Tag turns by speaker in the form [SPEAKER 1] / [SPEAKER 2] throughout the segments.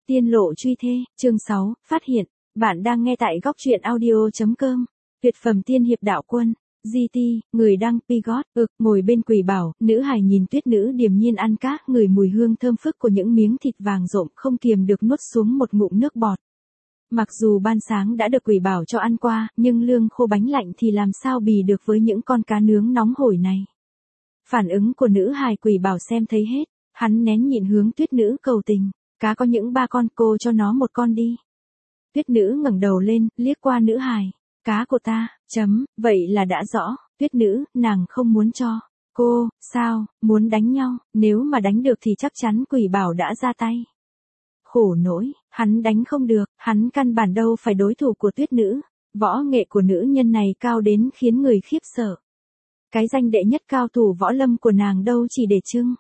[SPEAKER 1] Tiên lộ truy thê, chương 6, phát hiện, bạn đang nghe tại góc truyện audio.com. Tuyệt phẩm tiên hiệp đạo quân, GT, người đăng Pigot, ngồi bên quỷ bảo, nữ hài nhìn tuyết nữ điềm nhiên ăn cá, ngửi mùi hương thơm phức của những miếng thịt vàng rộm, không kiềm được nuốt xuống một ngụm nước bọt. Mặc dù ban sáng đã được quỷ bảo cho ăn qua, nhưng lương khô bánh lạnh thì làm sao bì được với những con cá nướng nóng hổi này. Phản ứng của nữ hài quỷ bảo xem thấy hết, hắn nén nhịn hướng tuyết nữ cầu tình. Cá có những 3 con, cô cho nó 1 con đi. Tuyết nữ ngẩng đầu lên, liếc qua nữ hài. Cá của ta, vậy là đã rõ. Tuyết nữ, nàng không muốn cho. Cô, sao, muốn đánh nhau, nếu mà đánh được thì chắc chắn quỷ bảo đã ra tay. Khổ nỗi, hắn đánh không được, hắn căn bản đâu phải đối thủ của tuyết nữ. Võ nghệ của nữ nhân này cao đến khiến người khiếp sợ. Cái danh đệ nhất cao thủ võ lâm của nàng đâu chỉ để trưng.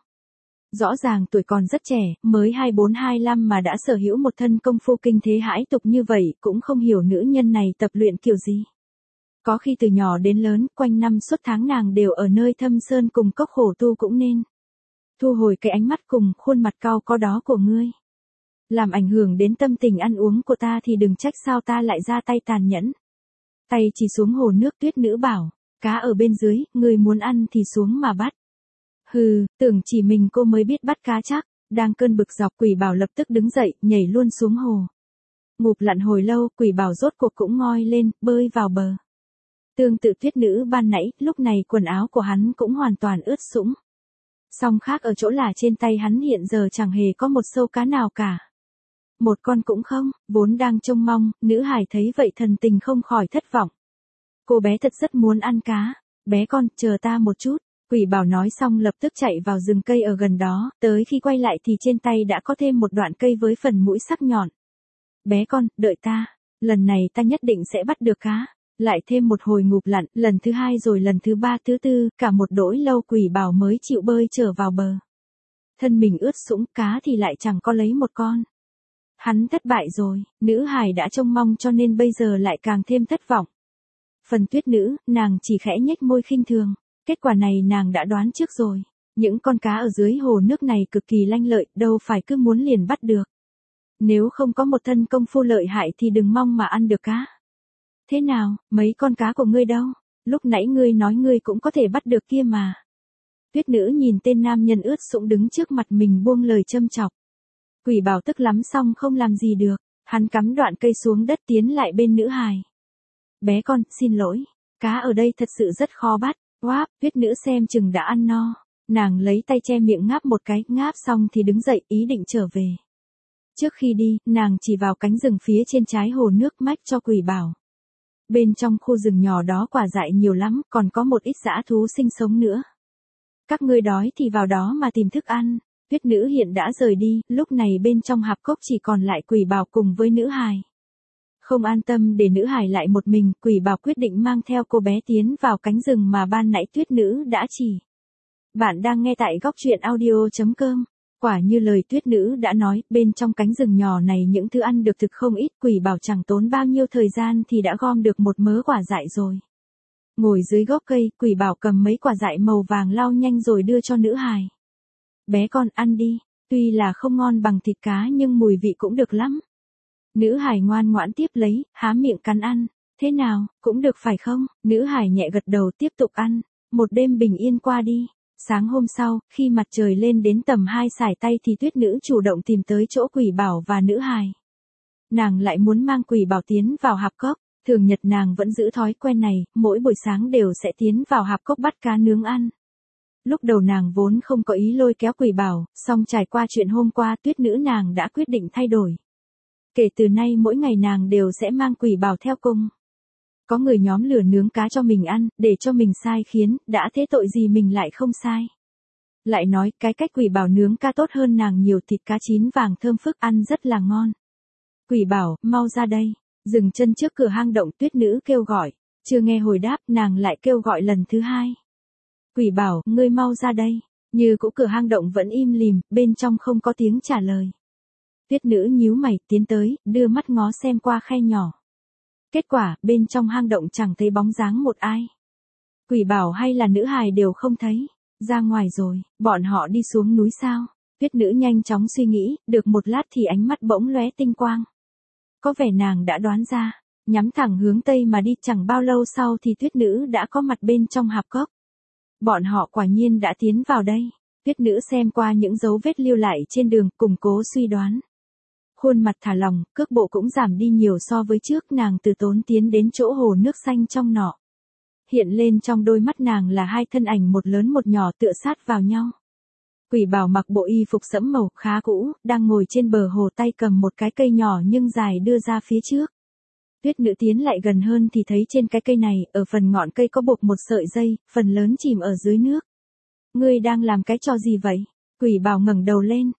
[SPEAKER 1] Rõ ràng tuổi còn rất trẻ, mới 24-25 mà đã sở hữu một thân công phu kinh thế hãi tục như vậy, cũng không hiểu nữ nhân này tập luyện kiểu gì. Có khi từ nhỏ đến lớn, quanh năm suốt tháng nàng đều ở nơi thâm sơn cùng cốc khổ tu cũng nên. Thu hồi cái ánh mắt cùng khuôn mặt cao có đó của ngươi. Làm ảnh hưởng đến tâm tình ăn uống của ta thì đừng trách sao ta lại ra tay tàn nhẫn. Tay chỉ xuống hồ nước, tuyết nữ bảo, cá ở bên dưới, ngươi muốn ăn thì xuống mà bắt. Hừ, tưởng chỉ mình cô mới biết bắt cá chắc. Đang cơn bực dọc, quỷ bảo lập tức đứng dậy, nhảy luôn xuống hồ. Ngụp lặn hồi lâu, quỷ bảo rốt cuộc cũng ngoi lên, bơi vào bờ. Tương tự tuyết nữ ban nãy, lúc này quần áo của hắn cũng hoàn toàn ướt sũng. Song khác ở chỗ là trên tay hắn hiện giờ chẳng hề có một sâu cá nào cả. Một con cũng không, vốn đang trông mong, nữ hài thấy vậy thần tình không khỏi thất vọng. Cô bé thật rất muốn ăn cá. Bé con, chờ ta một chút. Quỷ bảo nói xong lập tức chạy vào rừng cây ở gần đó, tới khi quay lại thì trên tay đã có thêm một đoạn cây với phần mũi sắc nhọn. Bé con, đợi ta, lần này ta nhất định sẽ bắt được cá. Lại thêm một hồi ngụp lặn, lần thứ 2 rồi lần thứ 3 thứ 4, cả một đỗi lâu quỷ bảo mới chịu bơi trở vào bờ. Thân mình ướt sũng, cá thì lại chẳng có lấy một con. Hắn thất bại rồi, nữ hài đã trông mong cho nên bây giờ lại càng thêm thất vọng. Phần tuyết nữ, nàng chỉ khẽ nhếch môi khinh thường. Kết quả này nàng đã đoán trước rồi. Những con cá ở dưới hồ nước này cực kỳ lanh lợi, đâu phải cứ muốn liền bắt được. Nếu không có một thân công phu lợi hại thì đừng mong mà ăn được cá. Thế nào, mấy con cá của ngươi đâu? Lúc nãy ngươi nói ngươi cũng có thể bắt được kia mà. Tuyết nữ nhìn tên nam nhân ướt sũng đứng trước mặt mình buông lời châm chọc. Quỷ bảo tức lắm xong không làm gì được. Hắn cắm đoạn cây xuống đất tiến lại bên nữ hài. Bé con, xin lỗi. Cá ở đây thật sự rất khó bắt. Oáp, tuyết nữ xem chừng đã ăn no. Nàng lấy tay che miệng ngáp một cái, ngáp xong thì đứng dậy ý định trở về. Trước khi đi, nàng chỉ vào cánh rừng phía trên trái hồ nước mách cho quỷ bảo. Bên trong khu rừng nhỏ đó quả dại nhiều lắm, còn có một ít dã thú sinh sống nữa. Các ngươi đói thì vào đó mà tìm thức ăn. Tuyết nữ hiện đã rời đi, lúc này bên trong hạp cốc chỉ còn lại quỷ bảo cùng với nữ hài. Không an tâm để nữ hài lại một mình, quỷ bảo quyết định mang theo cô bé tiến vào cánh rừng mà ban nãy tuyết nữ đã chỉ. Bạn đang nghe tại góc truyện audio.com. Quả như lời tuyết nữ đã nói, bên trong cánh rừng nhỏ này những thứ ăn được thực không ít, quỷ bảo chẳng tốn bao nhiêu thời gian thì đã gom được một mớ quả dại rồi. Ngồi dưới gốc cây, quỷ bảo cầm mấy quả dại màu vàng lau nhanh rồi đưa cho nữ hài. Bé con ăn đi, tuy là không ngon bằng thịt cá nhưng mùi vị cũng được lắm. Nữ hài ngoan ngoãn tiếp lấy, há miệng cắn ăn. Thế nào, cũng được phải không? Nữ hài nhẹ gật đầu tiếp tục ăn. Một đêm bình yên qua đi. Sáng hôm sau, khi mặt trời lên đến tầm 2 sải tay thì tuyết nữ chủ động tìm tới chỗ quỷ bảo và nữ hài. Nàng lại muốn mang quỷ bảo tiến vào hạp cốc. Thường nhật nàng vẫn giữ thói quen này, mỗi buổi sáng đều sẽ tiến vào hạp cốc bắt cá nướng ăn. Lúc đầu nàng vốn không có ý lôi kéo quỷ bảo, song trải qua chuyện hôm qua tuyết nữ nàng đã quyết định thay đổi. Kể từ nay mỗi ngày nàng đều sẽ mang quỷ bảo theo cùng. Có người nhóm lửa nướng cá cho mình ăn, để cho mình sai khiến, đã thế tội gì mình lại không sai. Lại nói, cái cách quỷ bảo nướng cá tốt hơn nàng nhiều, thịt cá chín vàng thơm phức ăn rất là ngon. Quỷ bảo, mau ra đây. Dừng chân trước cửa hang động, tuyết nữ kêu gọi. Chưa nghe hồi đáp, nàng lại kêu gọi lần thứ 2. Quỷ bảo, ngươi mau ra đây. Như cũ cửa hang động vẫn im lìm, bên trong không có tiếng trả lời. Tuyết nữ nhíu mày, tiến tới, đưa mắt ngó xem qua khe nhỏ. Kết quả, bên trong hang động chẳng thấy bóng dáng một ai. Quỷ bảo hay là nữ hài đều không thấy. Ra ngoài rồi, bọn họ đi xuống núi sao? Tuyết nữ nhanh chóng suy nghĩ, được một lát thì ánh mắt bỗng lóe tinh quang. Có vẻ nàng đã đoán ra, nhắm thẳng hướng tây mà đi, chẳng bao lâu sau thì tuyết nữ đã có mặt bên trong hạp cốc. Bọn họ quả nhiên đã tiến vào đây. Tuyết nữ xem qua những dấu vết lưu lại trên đường, củng cố suy đoán. Khuôn mặt thả lỏng, cước bộ cũng giảm đi nhiều so với trước, nàng từ tốn tiến đến chỗ hồ nước xanh trong nọ. Hiện lên trong đôi mắt nàng là hai thân ảnh một lớn một nhỏ tựa sát vào nhau. Quỷ Bảo mặc bộ y phục sẫm màu khá cũ, đang ngồi trên bờ hồ, tay cầm một cái cây nhỏ nhưng dài đưa ra phía trước. Tuyết nữ tiến lại gần hơn thì thấy trên cái cây này, ở phần ngọn cây có buộc một sợi dây, phần lớn chìm ở dưới nước. Ngươi đang làm cái trò gì vậy? Quỷ Bảo ngẩng đầu lên.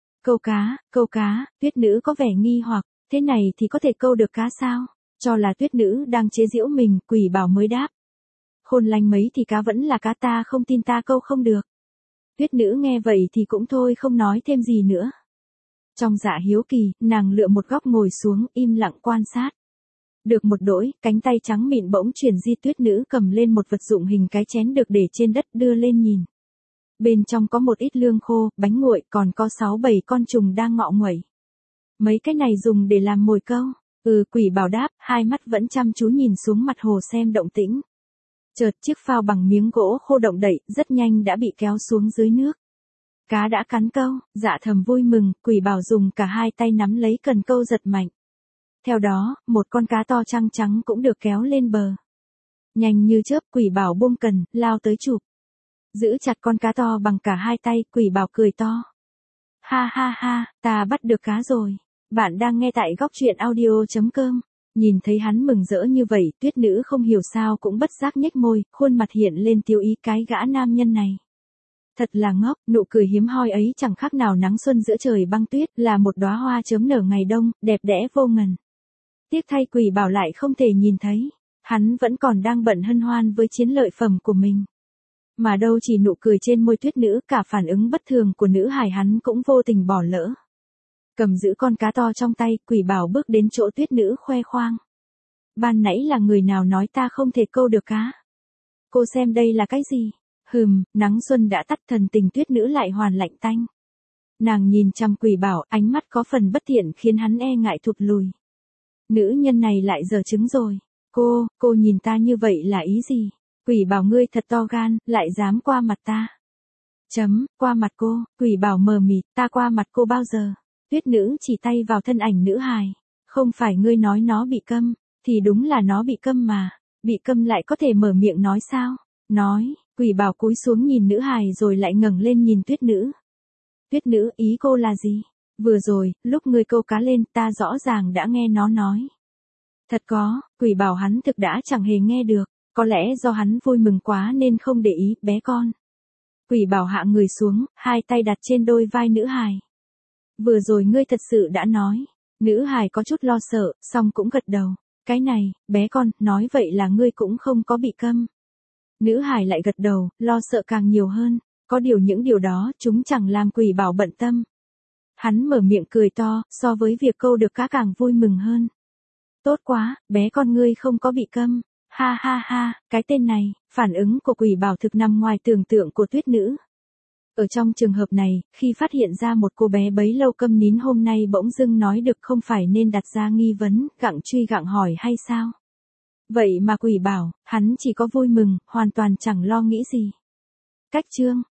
[SPEAKER 1] Câu cá, tuyết nữ có vẻ nghi hoặc, thế này thì có thể câu được cá sao? Cho là tuyết nữ đang chế giễu mình, Quỷ Bảo mới đáp. Khôn lanh mấy thì cá vẫn là cá, ta không tin ta câu không được. Tuyết nữ nghe vậy thì cũng thôi không nói thêm gì nữa. Trong dạ hiếu kỳ, nàng lựa một góc ngồi xuống, im lặng quan sát. Được một đỗi, cánh tay trắng mịn bỗng chuyển di, tuyết nữ cầm lên một vật dụng hình cái chén được để trên đất, đưa lên nhìn. Bên trong có một ít lương khô, bánh nguội, còn có 6-7 con trùng đang ngọ nguậy. Mấy cái này dùng để làm mồi câu. Quỷ Bảo đáp, hai mắt vẫn chăm chú nhìn xuống mặt hồ xem động tĩnh. Chợt chiếc phao bằng miếng gỗ khô động đậy, rất nhanh đã bị kéo xuống dưới nước. Cá đã cắn câu, dạ thầm vui mừng, Quỷ Bảo dùng cả hai tay nắm lấy cần câu giật mạnh. Theo đó, một con cá to trăng trắng cũng được kéo lên bờ. Nhanh như chớp, Quỷ Bảo buông cần, lao tới chụp. Giữ chặt con cá to bằng cả hai tay, Quỷ Bảo cười to. Ha ha ha, ta bắt được cá rồi. Bạn đang nghe tại góc truyện audio.com. Nhìn thấy hắn mừng rỡ như vậy, tuyết nữ không hiểu sao cũng bất giác nhếch môi, khuôn mặt hiện lên tiêu ý, cái gã nam nhân này. Thật là ngốc, nụ cười hiếm hoi ấy chẳng khác nào nắng xuân giữa trời băng tuyết, là một đóa hoa chớm nở ngày đông, đẹp đẽ vô ngần. Tiếc thay Quỷ Bảo lại không thể nhìn thấy, hắn vẫn còn đang bận hân hoan với chiến lợi phẩm của mình. Mà đâu chỉ nụ cười trên môi tuyết nữ, cả phản ứng bất thường của nữ hài hắn cũng vô tình bỏ lỡ. Cầm giữ con cá to trong tay, Quỷ Bảo bước đến chỗ tuyết nữ khoe khoang. Ban nãy là người nào nói ta không thể câu được cá? Cô xem đây là cái gì? Nắng xuân đã tắt, thần tình tuyết nữ lại hoàn lạnh tanh. Nàng nhìn chăm Quỷ Bảo, ánh mắt có phần bất thiện khiến hắn e ngại thụt lùi. Nữ nhân này lại giở trứng rồi. Cô nhìn ta như vậy là ý gì? Quỷ Bảo ngươi thật to gan, lại dám qua mặt ta. Qua mặt cô, Quỷ Bảo mờ mịt, ta qua mặt cô bao giờ? Tuyết nữ chỉ tay vào thân ảnh nữ hài. Không phải ngươi nói nó bị câm, thì đúng là nó bị câm mà. Bị câm lại có thể mở miệng nói sao? Nói, Quỷ Bảo cúi xuống nhìn nữ hài rồi lại ngẩng lên nhìn tuyết nữ. Tuyết nữ, ý cô là gì? Vừa rồi, lúc ngươi câu cá lên, ta rõ ràng đã nghe nó nói. Thật có, Quỷ Bảo hắn thực đã chẳng hề nghe được. Có lẽ do hắn vui mừng quá nên không để ý, bé con. Quỷ Bảo hạ người xuống, hai tay đặt trên đôi vai nữ hài. Vừa rồi ngươi thật sự đã nói. Nữ hài có chút lo sợ, song cũng gật đầu. Cái này, bé con, nói vậy là ngươi cũng không có bị câm. Nữ hài lại gật đầu, lo sợ càng nhiều hơn. Có điều những điều đó, chúng chẳng làm Quỷ Bảo bận tâm. Hắn mở miệng cười to, so với việc câu được cá càng vui mừng hơn. Tốt quá, bé con ngươi không có bị câm. Ha ha ha, cái tên này, phản ứng của Quỷ Bảo thực nằm ngoài tưởng tượng của tuyết nữ. Ở trong trường hợp này, khi phát hiện ra một cô bé bấy lâu câm nín hôm nay bỗng dưng nói được, không phải nên đặt ra nghi vấn, gặng truy gặng hỏi hay sao? Vậy mà Quỷ Bảo, hắn chỉ có vui mừng, hoàn toàn chẳng lo nghĩ gì. Cách chương